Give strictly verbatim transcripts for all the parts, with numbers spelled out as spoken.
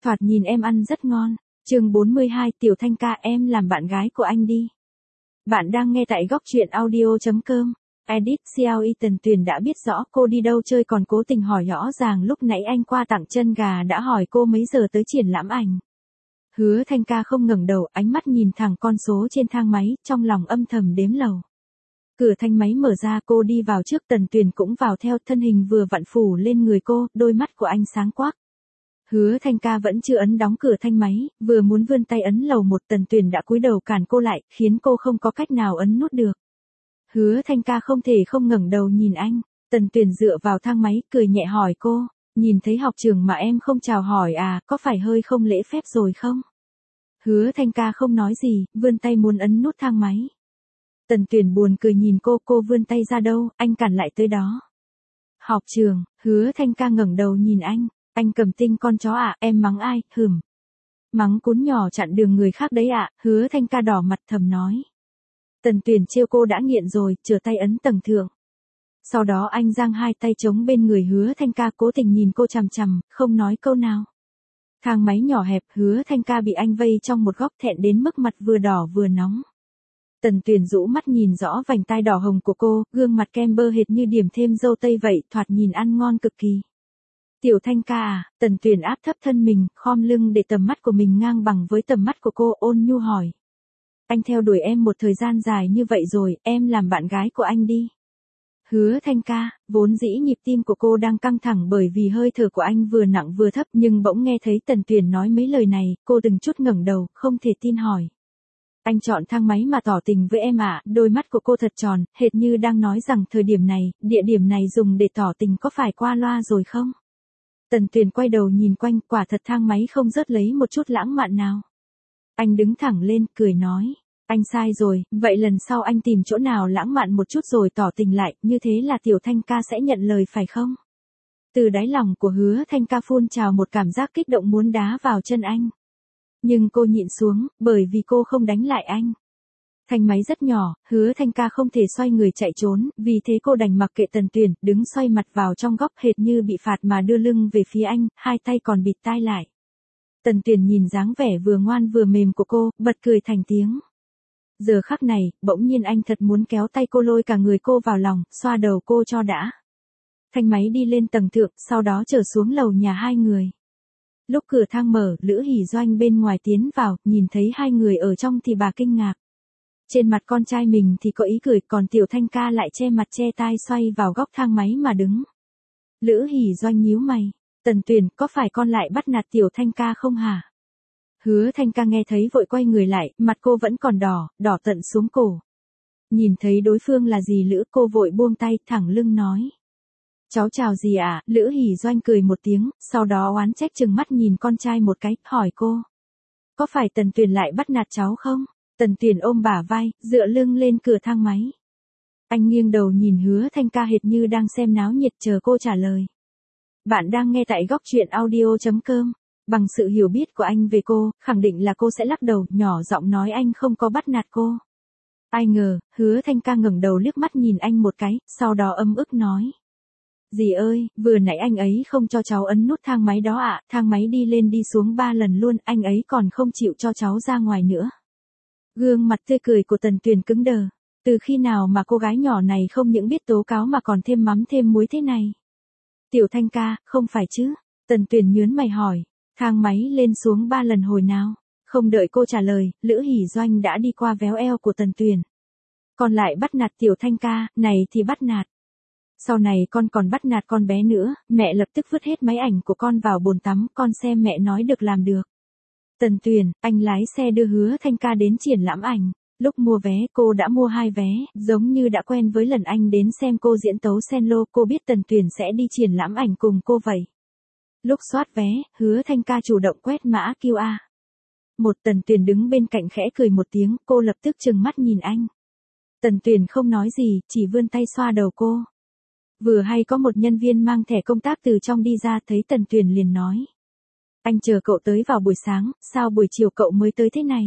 Thoạt nhìn em ăn rất ngon. Chương bốn mươi hai, Tiểu Thanh ca, em làm bạn gái của anh đi. Bạn đang nghe tại góc truyện audio chấm com. Edit xê lờ Tần Tuyền đã biết rõ cô đi đâu chơi còn cố tình hỏi rõ ràng lúc nãy anh qua tặng chân gà đã hỏi cô mấy giờ tới triển lãm ảnh. Hứa Thanh ca không ngẩng đầu, ánh mắt nhìn thẳng con số trên thang máy, trong lòng âm thầm đếm lầu. Cửa thang máy mở ra, cô đi vào trước, Tần Tuyền cũng vào theo, thân hình vừa vặn phủ lên người cô, đôi mắt của anh sáng quắc. Hứa Thanh ca vẫn chưa ấn đóng cửa thang máy, vừa muốn vươn tay ấn lầu một, Tần Tuyền đã cúi đầu cản cô lại, khiến cô không có cách nào ấn nút được. Hứa Thanh ca không thể không ngẩng đầu nhìn anh. Tần Tuyền dựa vào thang máy, cười nhẹ hỏi cô, nhìn thấy học trường mà em không chào hỏi à, có phải hơi không lễ phép rồi không? Hứa Thanh ca không nói gì, vươn tay muốn ấn nút thang máy. Tần Tuyền buồn cười nhìn cô, cô vươn tay ra đâu, anh cản lại tới đó. Học trường, Hứa Thanh ca ngẩng đầu nhìn anh, anh cầm tinh con chó à, em mắng ai, hừm. Mắng cún nhỏ chặn đường người khác đấy ạ, à, Hứa Thanh ca đỏ mặt thầm nói. Tần Tuyền trêu cô đã nghiện rồi, chừa tay ấn tầng thượng. Sau đó anh giang hai tay chống bên người Hứa Thanh ca, cố tình nhìn cô chằm chằm, không nói câu nào. Thang máy nhỏ hẹp, Hứa Thanh ca bị anh vây trong một góc, thẹn đến mức mặt vừa đỏ vừa nóng. Tần Tuyền rũ mắt nhìn rõ vành tai đỏ hồng của cô, gương mặt kem bơ hệt như điểm thêm dâu tây vậy, thoạt nhìn ăn ngon cực kỳ. Tiểu Thanh ca à, Tần Tuyền áp thấp thân mình, khom lưng để tầm mắt của mình ngang bằng với tầm mắt của cô, ôn nhu hỏi. Anh theo đuổi em một thời gian dài như vậy rồi, em làm bạn gái của anh đi. Hứa Thanh ca, vốn dĩ nhịp tim của cô đang căng thẳng bởi vì hơi thở của anh vừa nặng vừa thấp, nhưng bỗng nghe thấy Tần Tuyền nói mấy lời này, cô từng chút ngẩng đầu, không thể tin hỏi. Anh chọn thang máy mà tỏ tình với em ạ, à? Đôi mắt của cô thật tròn, hệt như đang nói rằng thời điểm này, địa điểm này dùng để tỏ tình có phải qua loa rồi không? Tần Tuyền quay đầu nhìn quanh, quả thật thang máy không rớt lấy một chút lãng mạn nào. Anh đứng thẳng lên, cười nói. Anh sai rồi, vậy lần sau anh tìm chỗ nào lãng mạn một chút rồi tỏ tình lại, như thế là Tiểu Thanh ca sẽ nhận lời phải không? Từ đáy lòng của Hứa Thanh ca phun trào một cảm giác kích động muốn đá vào chân anh. Nhưng cô nhịn xuống, bởi vì cô không đánh lại anh. Thang máy rất nhỏ, Hứa Thanh ca không thể xoay người chạy trốn, vì thế cô đành mặc kệ Tần Tuyền, đứng xoay mặt vào trong góc hệt như bị phạt mà đưa lưng về phía anh, hai tay còn bịt tai lại. Tần Tuyền nhìn dáng vẻ vừa ngoan vừa mềm của cô, bật cười thành tiếng. Giờ khắc này, bỗng nhiên anh thật muốn kéo tay cô lôi cả người cô vào lòng, xoa đầu cô cho đã. Thang máy đi lên tầng thượng, sau đó trở xuống lầu nhà hai người. Lúc cửa thang mở, Lữ Hỷ Doanh bên ngoài tiến vào, nhìn thấy hai người ở trong thì bà kinh ngạc. Trên mặt con trai mình thì có ý cười, còn Tiểu Thanh ca lại che mặt che tai xoay vào góc thang máy mà đứng. Lữ Hỷ Doanh nhíu mày, Tần Tuyền, có phải con lại bắt nạt Tiểu Thanh ca không hả? Hứa Thanh ca nghe thấy vội quay người lại, mặt cô vẫn còn đỏ, đỏ tận xuống cổ. Nhìn thấy đối phương là dì Lữ, cô vội buông tay, thẳng lưng nói. Cháu chào dì ạ, à? Lữ Hỷ Doanh cười một tiếng, sau đó oán trách chừng mắt nhìn con trai một cái, hỏi cô. Có phải Tần Tuyền lại bắt nạt cháu không? Tần Tuyền ôm bả vai, dựa lưng lên cửa thang máy. Anh nghiêng đầu nhìn Hứa Thanh ca hệt như đang xem náo nhiệt chờ cô trả lời. Bạn đang nghe tại góc truyện audio chấm com. Bằng sự hiểu biết của anh về cô, khẳng định là cô sẽ lắc đầu, nhỏ giọng nói anh không có bắt nạt cô. Ai ngờ, Hứa Thanh ca ngẩng đầu liếc mắt nhìn anh một cái, sau đó ấm ức nói. Dì ơi, vừa nãy anh ấy không cho cháu ấn nút thang máy đó ạ, à, thang máy đi lên đi xuống ba lần luôn, anh ấy còn không chịu cho cháu ra ngoài nữa. Gương mặt tươi cười của Tần Tuyền cứng đờ, từ khi nào mà cô gái nhỏ này không những biết tố cáo mà còn thêm mắm thêm muối thế này. Tiểu Thanh ca, không phải chứ? Tần Tuyền nhớn mày hỏi. Thang máy lên xuống ba lần hồi nào? Không đợi cô trả lời, Lữ Hỷ Doanh đã đi qua véo eo của Tần Tuyền. Con lại bắt nạt Tiểu Thanh ca, này thì bắt nạt. Sau này con còn bắt nạt con bé nữa, mẹ lập tức vứt hết máy ảnh của con vào bồn tắm, con xem mẹ nói được làm được. Tần Tuyền, anh lái xe đưa Hứa Thanh ca đến triển lãm ảnh. Lúc mua vé, cô đã mua hai vé, giống như đã quen với lần anh đến xem cô diễn tấu cello, cô biết Tần Tuyền sẽ đi triển lãm ảnh cùng cô vậy. Lúc soát vé, Hứa Thanh ca chủ động quét mã quy rờ. Một Tần Tuyền đứng bên cạnh khẽ cười một tiếng, cô lập tức trừng mắt nhìn anh. Tần Tuyền không nói gì, chỉ vươn tay xoa đầu cô. Vừa hay có một nhân viên mang thẻ công tác từ trong đi ra, thấy Tần Tuyền liền nói. Anh chờ cậu tới vào buổi sáng, sao buổi chiều cậu mới tới thế này?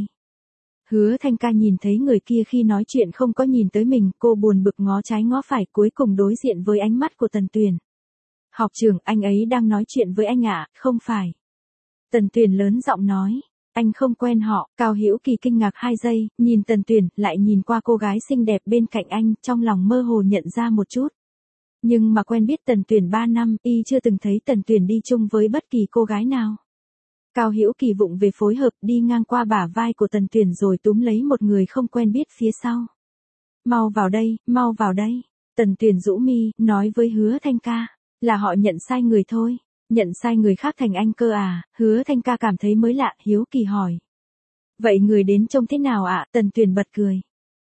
Hứa Thanh ca nhìn thấy người kia khi nói chuyện không có nhìn tới mình, cô buồn bực ngó trái ngó phải, cuối cùng đối diện với ánh mắt của Tần Tuyền. Học trưởng, anh ấy đang nói chuyện với anh ạ, à, không phải. Tần Tuyền lớn giọng nói. Anh không quen họ. Cao Hữu Kỳ kinh ngạc hai giây, nhìn Tần Tuyền, lại nhìn qua cô gái xinh đẹp bên cạnh anh, trong lòng mơ hồ nhận ra một chút. Nhưng mà quen biết Tần Tuyền ba năm, y chưa từng thấy Tần Tuyền đi chung với bất kỳ cô gái nào. Cao Hữu Kỳ vụng về phối hợp, đi ngang qua bả vai của Tần Tuyền rồi túm lấy một người không quen biết phía sau. Mau vào đây, mau vào đây. Tần Tuyền rũ mi, nói với Hứa Thanh Ca. Là họ nhận sai người thôi. Nhận sai người khác thành anh cơ à? Hứa Thanh Ca cảm thấy mới lạ, hiếu kỳ hỏi. Vậy người đến trông thế nào ạ? Tần Tuyền bật cười.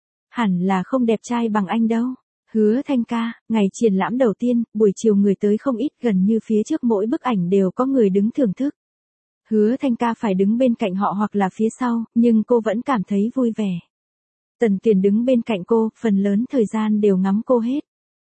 Hẳn là không đẹp trai bằng anh đâu. Hứa Thanh Ca, ngày triển lãm đầu tiên, buổi chiều người tới không ít, gần như phía trước mỗi bức ảnh đều có người đứng thưởng thức. Hứa Thanh Ca phải đứng bên cạnh họ hoặc là phía sau, nhưng cô vẫn cảm thấy vui vẻ. Tần Tuyền đứng bên cạnh cô, phần lớn thời gian đều ngắm cô hết.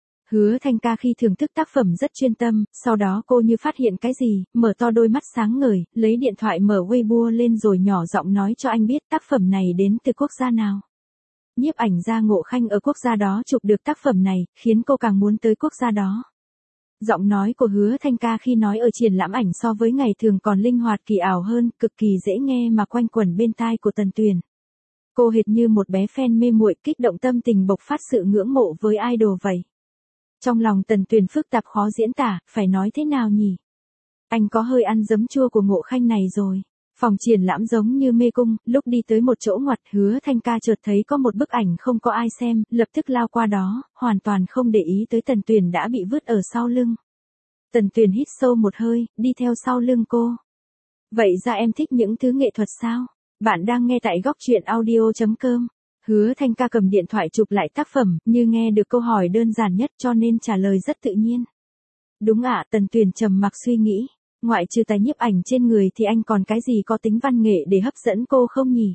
Hứa Thanh Ca khi thưởng thức tác phẩm rất chuyên tâm, sau đó cô như phát hiện cái gì, mở to đôi mắt sáng ngời, lấy điện thoại mở Weibo lên rồi nhỏ giọng nói cho anh biết tác phẩm này đến từ quốc gia nào. Nhiếp ảnh gia Ngộ Khanh ở quốc gia đó chụp được tác phẩm này, khiến cô càng muốn tới quốc gia đó. Giọng nói của Hứa Thanh Ca khi nói ở triển lãm ảnh so với ngày thường còn linh hoạt kỳ ảo hơn, cực kỳ dễ nghe mà quanh quẩn bên tai của Tần Tuyền. Cô hệt như một bé fan mê muội, kích động tâm tình bộc phát sự ngưỡng mộ với idol vậy. Trong lòng Tần Tuyền phức tạp khó diễn tả, phải nói thế nào nhỉ? Anh có hơi ăn giấm chua của Ngộ Khanh này rồi. Phòng triển lãm giống như mê cung, lúc đi tới một chỗ ngoặt, Hứa Thanh Ca chợt thấy có một bức ảnh không có ai xem, lập tức lao qua đó, hoàn toàn không để ý tới Tần Tuyền đã bị vứt ở sau lưng. Tần Tuyền hít sâu một hơi, đi theo sau lưng cô. Vậy ra em thích những thứ nghệ thuật sao? Bạn đang nghe tại góc truyện audio chấm com. Hứa Thanh Ca cầm điện thoại chụp lại tác phẩm, như nghe được câu hỏi đơn giản nhất cho nên trả lời rất tự nhiên. Đúng ạ, Tần Tuyền trầm mặc suy nghĩ. Ngoại trừ tài nhiếp ảnh trên người thì anh còn cái gì có tính văn nghệ để hấp dẫn cô không nhỉ?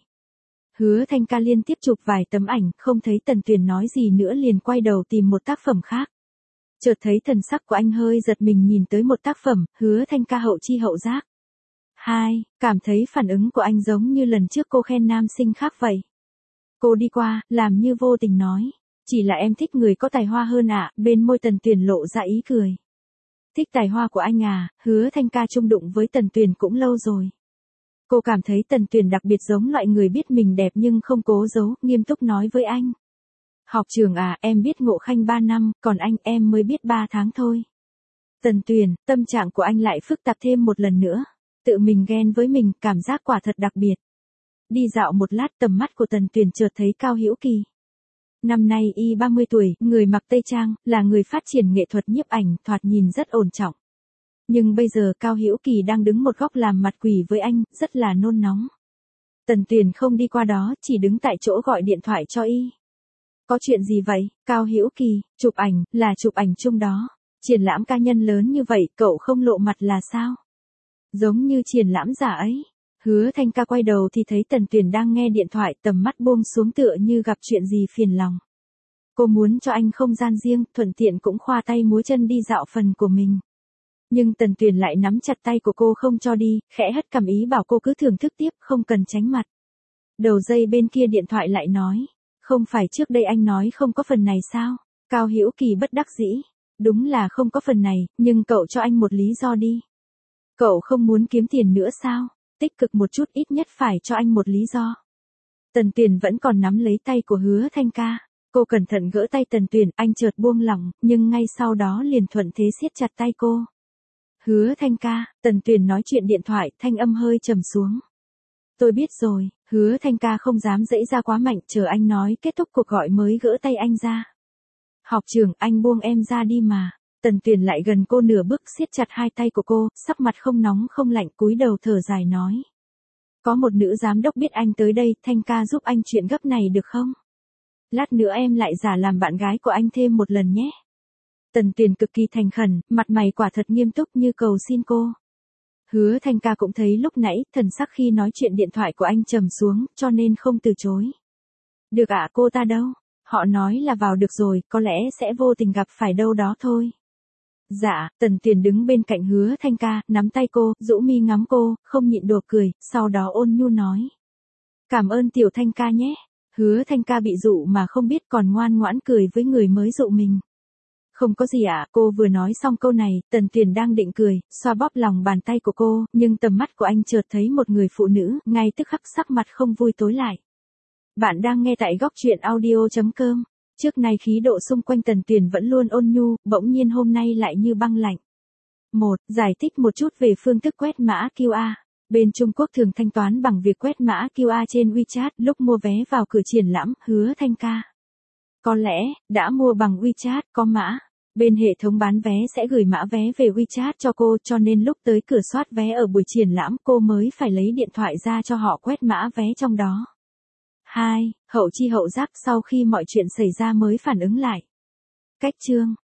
Hứa Thanh Ca liên tiếp chụp vài tấm ảnh, không thấy Tần Tuyền nói gì nữa liền quay đầu tìm một tác phẩm khác. Chợt thấy thần sắc của anh hơi giật mình nhìn tới một tác phẩm, Hứa Thanh Ca hậu chi hậu giác. Hai, cảm thấy phản ứng của anh giống như lần trước cô khen nam sinh khác vậy. Cô đi qua, làm như vô tình nói. Chỉ là em thích người có tài hoa hơn ạ, bên môi Tần Tuyền lộ ra ý cười. Thích tài hoa của anh à? Hứa Thanh Ca chung đụng với Tần Tuyền cũng lâu rồi. Cô cảm thấy Tần Tuyền đặc biệt giống loại người biết mình đẹp nhưng không cố giấu, nghiêm túc nói với anh. Học trường à, em biết Ngộ Khanh ba năm, còn anh em mới biết ba tháng thôi. Tần Tuyền, tâm trạng của anh lại phức tạp thêm một lần nữa. Tự mình ghen với mình, cảm giác quả thật đặc biệt. Đi dạo một lát, tầm mắt của Tần Tuyền chợt thấy Cao Hữu Kỳ. Năm nay y ba mươi tuổi, người mặc tây trang, là người phát triển nghệ thuật nhiếp ảnh, thoạt nhìn rất ổn trọng. Nhưng bây giờ Cao Hữu Kỳ đang đứng một góc làm mặt quỷ với anh, rất là nôn nóng. Tần Tuyền không đi qua đó, chỉ đứng tại chỗ gọi điện thoại cho y. Có chuyện gì vậy? Cao Hữu Kỳ, chụp ảnh, là chụp ảnh chung đó. Triển lãm cá nhân lớn như vậy, cậu không lộ mặt là sao? Giống như triển lãm giả ấy. Hứa Thanh Ca quay đầu thì thấy Tần Tuyền đang nghe điện thoại, tầm mắt buông xuống tựa như gặp chuyện gì phiền lòng. Cô muốn cho anh không gian riêng, thuận tiện cũng khoa tay múa chân đi dạo phần của mình. Nhưng Tần Tuyền lại nắm chặt tay của cô không cho đi, khẽ hất cằm ý bảo cô cứ thưởng thức tiếp, không cần tránh mặt. Đầu dây bên kia điện thoại lại nói, không phải trước đây anh nói không có phần này sao? Cao Hữu Kỳ bất đắc dĩ. Đúng là không có phần này, nhưng cậu cho anh một lý do đi. Cậu không muốn kiếm tiền nữa sao? Tích cực một chút, ít nhất phải cho anh một lý do. Tần Tuyền vẫn còn nắm lấy tay của Hứa Thanh Ca. Cô cẩn thận gỡ tay Tần Tuyền, anh chợt buông lỏng, nhưng ngay sau đó liền thuận thế siết chặt tay cô. Hứa Thanh Ca, Tần Tuyền nói chuyện điện thoại, thanh âm hơi trầm xuống. Tôi biết rồi. Hứa Thanh Ca không dám dãy ra quá mạnh, chờ anh nói kết thúc cuộc gọi mới gỡ tay anh ra. Học trưởng, anh buông em ra đi mà. Tần Tuyền lại gần cô nửa bước, siết chặt hai tay của cô, sắc mặt không nóng không lạnh, cúi đầu thở dài nói. Có một nữ giám đốc biết anh tới đây, Thanh Ca giúp anh chuyện gấp này được không? Lát nữa em lại giả làm bạn gái của anh thêm một lần nhé. Tần Tuyền cực kỳ thành khẩn, mặt mày quả thật nghiêm túc như cầu xin cô. Hứa Thanh Ca cũng thấy lúc nãy, thần sắc khi nói chuyện điện thoại của anh trầm xuống, cho nên không từ chối. Được ạ, cô ta đâu? Họ nói là vào được rồi, có lẽ sẽ vô tình gặp phải đâu đó thôi. Dạ, Tần Tuyền đứng bên cạnh Hứa Thanh Ca, nắm tay cô, rũ mi ngắm cô, không nhịn được cười, sau đó ôn nhu nói. Cảm ơn tiểu Thanh Ca nhé. Hứa Thanh Ca bị dụ mà không biết còn ngoan ngoãn cười với người mới dụ mình. Không có gì ạ, cô vừa nói xong câu này, Tần Tuyền đang định cười, xoa bóp lòng bàn tay của cô, nhưng tầm mắt của anh chợt thấy một người phụ nữ, ngay tức khắc sắc mặt không vui tối lại. Bạn đang nghe tại góc truyện audio.com. Trước nay khí độ xung quanh Tần Tuyền vẫn luôn ôn nhu, bỗng nhiên hôm nay lại như băng lạnh. một. Giải thích một chút về phương thức quét mã quy rờ. Bên Trung Quốc thường thanh toán bằng việc quét mã quy rờ trên WeChat lúc mua vé vào cửa triển lãm, Hứa Thanh ca. Có lẽ, đã mua bằng WeChat, có mã. Bên hệ thống bán vé sẽ gửi mã vé về WeChat cho cô, cho nên lúc tới cửa soát vé ở buổi triển lãm cô mới phải lấy điện thoại ra cho họ quét mã vé trong đó. hai. Hậu chi hậu giác, sau khi mọi chuyện xảy ra mới phản ứng lại. Cách chương.